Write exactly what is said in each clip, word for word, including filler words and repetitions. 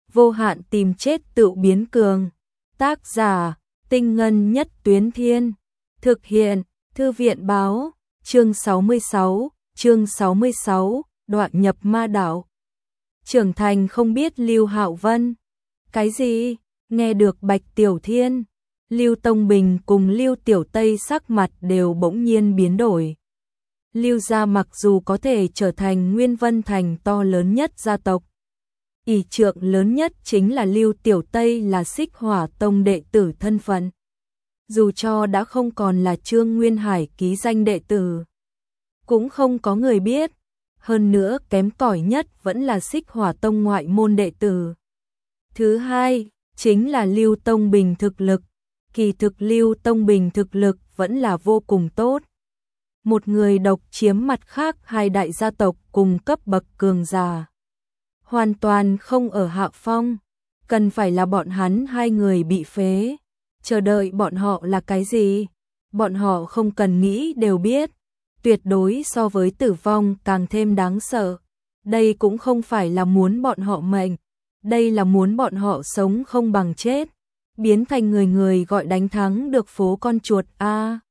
vô hạn tìm chết tự biến cường. Tác giả, Tinh Ngân Nhất Tuyến Thiên. Thực hiện, Thư viện Báo. Chương sáu mươi sáu, chương sáu mươi sáu, đoạn nhập ma đảo. Trưởng thành không biết Lưu Hạo Vân. Cái gì? Nghe được Bạch Tiểu Thiên, Lưu Tông Bình cùng Lưu Tiểu Tây sắc mặt đều bỗng nhiên biến đổi. Lưu gia mặc dù có thể trở thành Nguyên Vân Thành to lớn nhất gia tộc, ỷ trượng lớn nhất chính là Lưu Tiểu Tây là Xích Hỏa Tông đệ tử thân phận. Dù cho đã không còn là Trương Nguyên Hải ký danh đệ tử, cũng không có người biết. Hơn nữa kém cỏi nhất vẫn là Xích Hỏa Tông ngoại môn đệ tử. Thứ hai, chính là Lưu Tông Bình thực lực. Kỳ thực Lưu Tông Bình thực lực vẫn là vô cùng tốt. Một người độc chiếm mặt khác hai đại gia tộc cùng cấp bậc cường giả. Hoàn toàn không ở hạ phong, cần phải là bọn hắn hai người bị phế. Chờ đợi bọn họ là cái gì? Bọn họ không cần nghĩ đều biết. Tuyệt đối so với tử vong càng thêm đáng sợ. Đây cũng không phải là muốn bọn họ mệnh. Đây là muốn bọn họ sống không bằng chết. Biến thành người người gọi đánh thắng được phố con chuột a. À,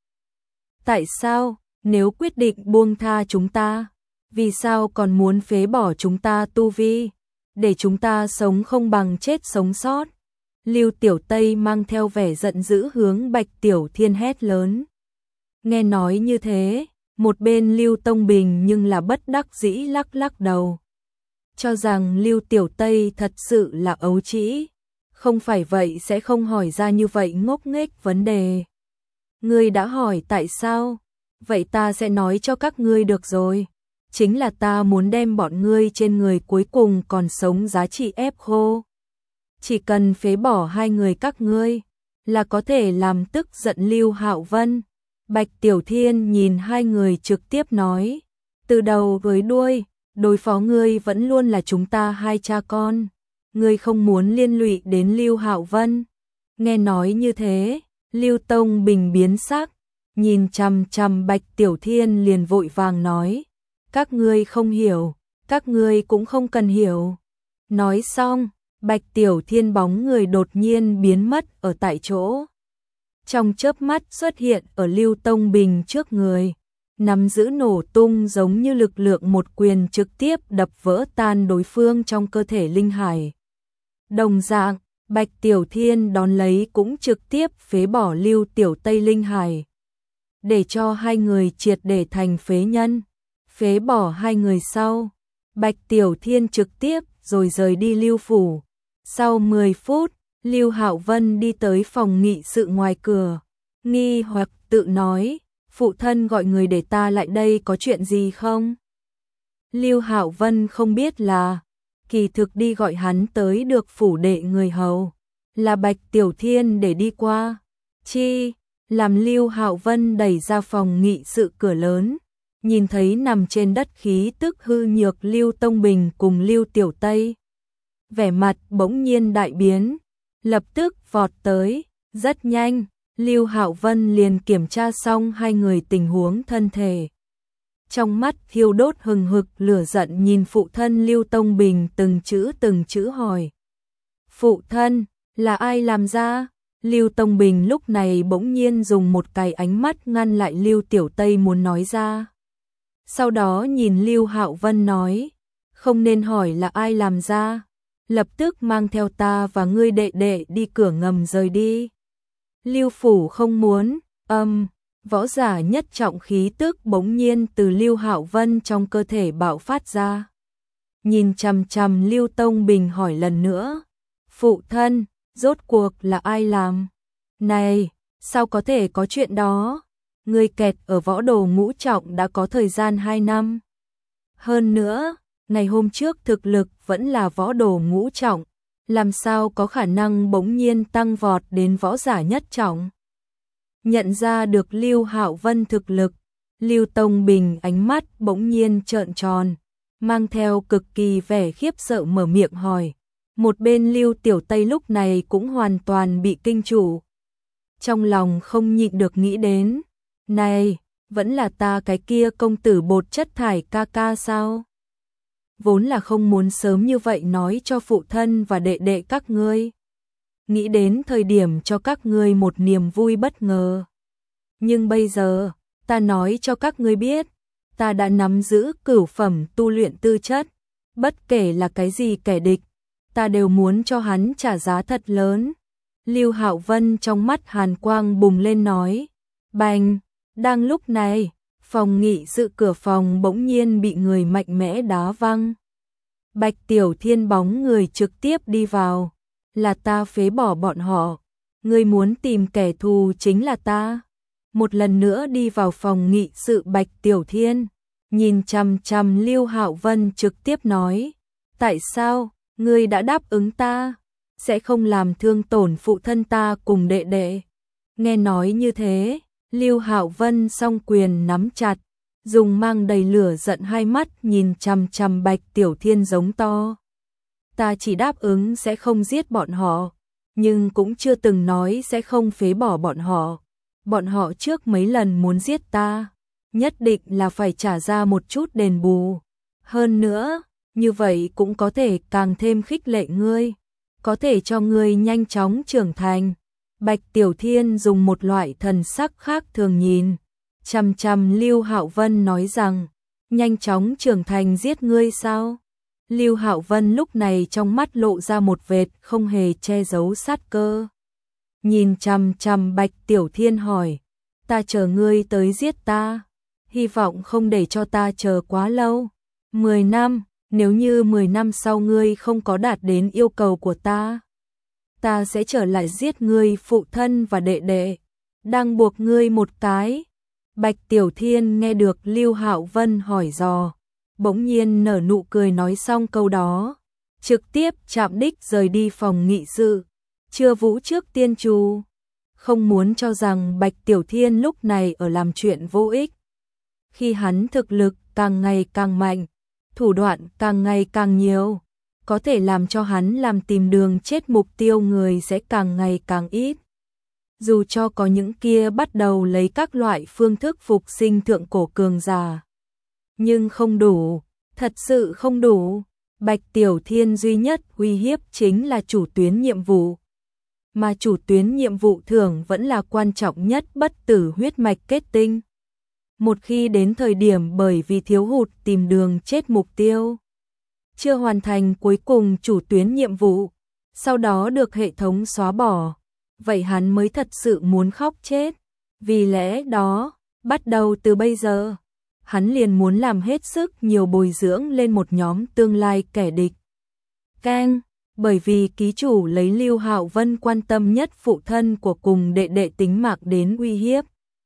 tại sao, nếu quyết định buông tha chúng ta, vì sao còn muốn phế bỏ chúng ta tu vi, để chúng ta sống không bằng chết sống sót? Lưu Tiểu Tây mang theo vẻ giận dữ hướng Bạch Tiểu Thiên hét lớn. Nghe nói như thế, một bên Lưu Tông Bình nhưng là bất đắc dĩ lắc lắc đầu. Cho rằng Lưu Tiểu Tây thật sự là ấu trĩ. Không phải vậy sẽ không hỏi ra như vậy ngốc nghếch vấn đề. Ngươi đã hỏi tại sao? Vậy ta sẽ nói cho các ngươi được rồi. Chính là ta muốn đem bọn ngươi trên người cuối cùng còn sống giá trị ép khô. Chỉ cần phế bỏ hai người các ngươi là có thể làm tức giận Lưu Hạo Vân. Bạch Tiểu Thiên nhìn hai người trực tiếp nói. Từ đầu với đuôi, đối phó ngươi vẫn luôn là chúng ta hai cha con. Ngươi không muốn liên lụy đến Lưu Hạo Vân. Nghe nói như thế, Lưu Tông Bình biến sắc, nhìn chằm chằm Bạch Tiểu Thiên liền vội vàng nói. Các ngươi không hiểu, các ngươi cũng không cần hiểu. Nói xong, Bạch Tiểu Thiên bóng người đột nhiên biến mất ở tại chỗ. Trong chớp mắt xuất hiện ở Lưu Tông Bình trước người, nắm giữ nổ tung giống như lực lượng một quyền trực tiếp đập vỡ tan đối phương trong cơ thể linh hải. Đồng dạng, Bạch Tiểu Thiên đón lấy cũng trực tiếp phế bỏ Lưu Tiểu Tây linh hải, để cho hai người triệt để thành phế nhân. Phế bỏ hai người sau, Bạch Tiểu Thiên trực tiếp rồi rời đi Lưu phủ. Sau mười phút, Lưu Hạo Vân đi tới phòng nghị sự ngoài cửa, nghi hoặc tự nói, phụ thân gọi người để ta lại đây có chuyện gì không? Lưu Hạo Vân không biết là, kỳ thực đi gọi hắn tới được phủ đệ người hầu, là Bạch Tiểu Thiên để đi qua. Chi, làm Lưu Hạo Vân đẩy ra phòng nghị sự cửa lớn, nhìn thấy nằm trên đất khí tức hư nhược Lưu Tông Bình cùng Lưu Tiểu Tây. Vẻ mặt bỗng nhiên đại biến, lập tức vọt tới, rất nhanh, Lưu Hạo Vân liền kiểm tra xong hai người tình huống thân thể. Trong mắt thiêu đốt hừng hực lửa giận nhìn phụ thân Lưu Tông Bình từng chữ từng chữ hỏi. Phụ thân, là ai làm ra? Lưu Tông Bình lúc này bỗng nhiên dùng một cái ánh mắt ngăn lại Lưu Tiểu Tây muốn nói ra. Sau đó nhìn Lưu Hạo Vân nói, không nên hỏi là ai làm ra, lập tức mang theo ta và ngươi đệ đệ đi cửa ngầm rời đi. Lưu phủ không muốn, âm, võ giả nhất trọng khí tức bỗng nhiên từ Lưu Hạo Vân trong cơ thể bạo phát ra. Nhìn chằm chằm Lưu Tông Bình hỏi lần nữa, phụ thân, rốt cuộc là ai làm? Này, sao có thể có chuyện đó? Ngươi kẹt ở võ đồ ngũ trọng đã có thời gian hai năm. Hơn nữa, ngày hôm trước thực lực vẫn là võ đồ ngũ trọng, làm sao có khả năng bỗng nhiên tăng vọt đến võ giả nhất trọng? Nhận ra được Lưu Hạo Vân thực lực, Lưu Tông Bình ánh mắt bỗng nhiên trợn tròn, mang theo cực kỳ vẻ khiếp sợ mở miệng hỏi. Một bên Lưu Tiểu Tây lúc này cũng hoàn toàn bị kinh chủ. Trong lòng không nhịn được nghĩ đến, này, vẫn là ta cái kia công tử bột chất thải ca ca sao? vốn là không muốn sớm như vậy nói cho phụ thân và đệ đệ các ngươi. Nghĩ đến thời điểm cho các ngươi một niềm vui bất ngờ. Nhưng bây giờ, ta nói cho các ngươi biết, ta đã nắm giữ cửu phẩm tu luyện tư chất, bất kể là cái gì kẻ địch, ta đều muốn cho hắn trả giá thật lớn. Lưu Hạo Vân trong mắt hàn quang bùng lên nói, bành, đang lúc này, phòng nghị sự cửa phòng bỗng nhiên bị người mạnh mẽ đá văng. Bạch Tiểu Thiên bóng người trực tiếp đi vào, là ta phế bỏ bọn họ, ngươi muốn tìm kẻ thù chính là ta. Một lần nữa đi vào phòng nghị sự Bạch Tiểu Thiên, nhìn chằm chằm Lưu Hạo Vân trực tiếp nói, tại sao, ngươi đã đáp ứng ta, sẽ không làm thương tổn phụ thân ta cùng đệ đệ. Nghe nói như thế, Lưu Hạo Vân song quyền nắm chặt, dùng mang đầy lửa giận hai mắt nhìn chằm chằm Bạch Tiểu Thiên giống to. Ta chỉ đáp ứng sẽ không giết bọn họ, nhưng cũng chưa từng nói sẽ không phế bỏ bọn họ. Bọn họ trước mấy lần muốn giết ta, nhất định là phải trả ra một chút đền bù. Hơn nữa, như vậy cũng có thể càng thêm khích lệ ngươi, có thể cho ngươi nhanh chóng trưởng thành. Bạch Tiểu Thiên dùng một loại thần sắc khác thường nhìn, chằm chằm Lưu Hạo Vân nói rằng, nhanh chóng trưởng thành giết ngươi sao? Lưu Hạo Vân lúc này trong mắt lộ ra một vệt không hề che giấu sát cơ. Nhìn chằm chằm Bạch Tiểu Thiên hỏi, ta chờ ngươi tới giết ta, hy vọng không để cho ta chờ quá lâu. Mười năm, nếu như mười năm sau ngươi không có đạt đến yêu cầu của ta, ta sẽ trở lại giết ngươi phụ thân và đệ đệ, đang buộc ngươi một cái. Bạch Tiểu Thiên nghe được Lưu Hạo Vân hỏi dò, bỗng nhiên nở nụ cười nói xong câu đó, trực tiếp chạm đích rời đi phòng nghị sự. Chưa Vũ trước tiên trù, không muốn cho rằng Bạch Tiểu Thiên lúc này ở làm chuyện vô ích. Khi hắn thực lực càng ngày càng mạnh, thủ đoạn càng ngày càng nhiều, có thể làm cho hắn làm tìm đường chết mục tiêu người sẽ càng ngày càng ít. Dù cho có những kia bắt đầu lấy các loại phương thức phục sinh thượng cổ cường giả, nhưng không đủ, thật sự không đủ. Bạch Tiểu Thiên duy nhất uy hiếp chính là chủ tuyến nhiệm vụ. Mà chủ tuyến nhiệm vụ thưởng vẫn là quan trọng nhất bất tử huyết mạch kết tinh. Một khi đến thời điểm bởi vì thiếu hụt tìm đường chết mục tiêu, chưa hoàn thành cuối cùng chủ tuyến nhiệm vụ, sau đó được hệ thống xóa bỏ, vậy hắn mới thật sự muốn khóc chết. Vì lẽ đó, bắt đầu từ bây giờ, hắn liền muốn làm hết sức nhiều bồi dưỡng lên một nhóm tương lai kẻ địch. Keng, bởi vì ký chủ lấy Lưu Hạo Vân quan tâm nhất phụ thân của cùng đệ đệ tính mạng đến uy hiếp.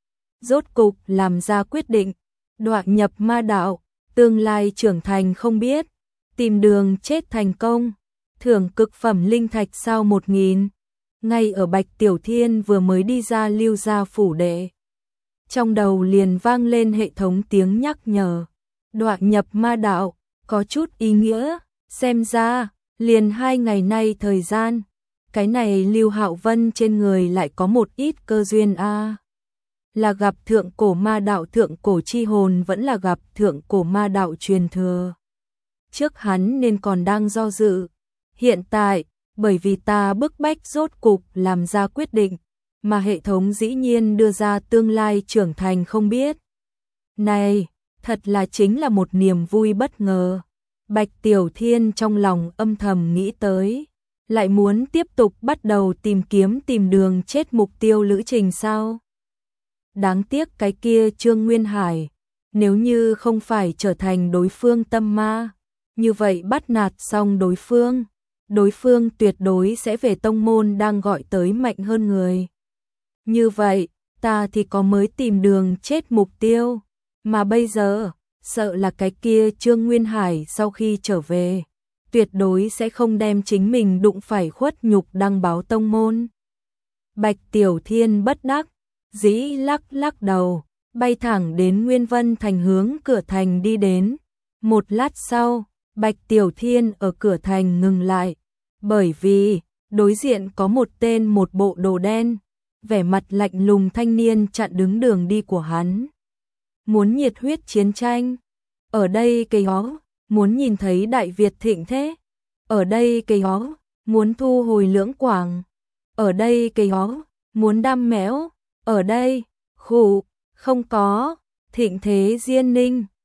Rốt cục làm ra quyết định, đoạn nhập ma đạo, tương lai trưởng thành không biết, tìm đường chết thành công, thưởng cực phẩm linh thạch sao một nghìn. Ngay ở Bạch Tiểu Thiên vừa mới đi ra Lưu gia phủ đệ, trong đầu liền vang lên hệ thống tiếng nhắc nhở, đoạn nhập ma đạo, có chút ý nghĩa, xem ra, liền hai ngày nay thời gian, cái này Lưu Hạo Vân trên người lại có một ít cơ duyên a. À. Là gặp thượng cổ ma đạo thượng cổ chi hồn vẫn là gặp thượng cổ ma đạo truyền thừa. Trước hắn nên còn đang do dự, hiện tại, bởi vì ta bức bách rốt cục làm ra quyết định, mà hệ thống dĩ nhiên đưa ra tương lai trưởng thành không biết. Này, thật là chính là một niềm vui bất ngờ. Bạch Tiểu Thiên trong lòng âm thầm nghĩ tới, lại muốn tiếp tục bắt đầu tìm kiếm tìm đường chết mục tiêu lữ trình sao? Đáng tiếc cái kia Trương Nguyên Hải, nếu như không phải trở thành đối phương tâm ma, như vậy bắt nạt xong đối phương, đối phương tuyệt đối sẽ về tông môn đang gọi tới mạnh hơn người. Như vậy, ta thì có mới tìm đường chết mục tiêu, mà bây giờ, sợ là cái kia Trương Nguyên Hải sau khi trở về, tuyệt đối sẽ không đem chính mình đụng phải khuất nhục đăng báo tông môn. Bạch Tiểu Thiên bất đắc dĩ lắc lắc đầu, bay thẳng đến Nguyên Vân Thành hướng cửa thành đi đến. Một lát sau, Bạch Tiểu Thiên ở cửa thành ngừng lại, bởi vì đối diện có một tên một bộ đồ đen, vẻ mặt lạnh lùng thanh niên chặn đứng đường đi của hắn. Muốn nhiệt huyết chiến tranh, ở đây cái đó, muốn nhìn thấy Đại Việt thịnh thế. Ở đây cây ó, muốn thu hồi Lưỡng Quảng. Ở đây cây ó, muốn đam mẽo. Ở đây, khụ, không có, thịnh thế Diên Ninh.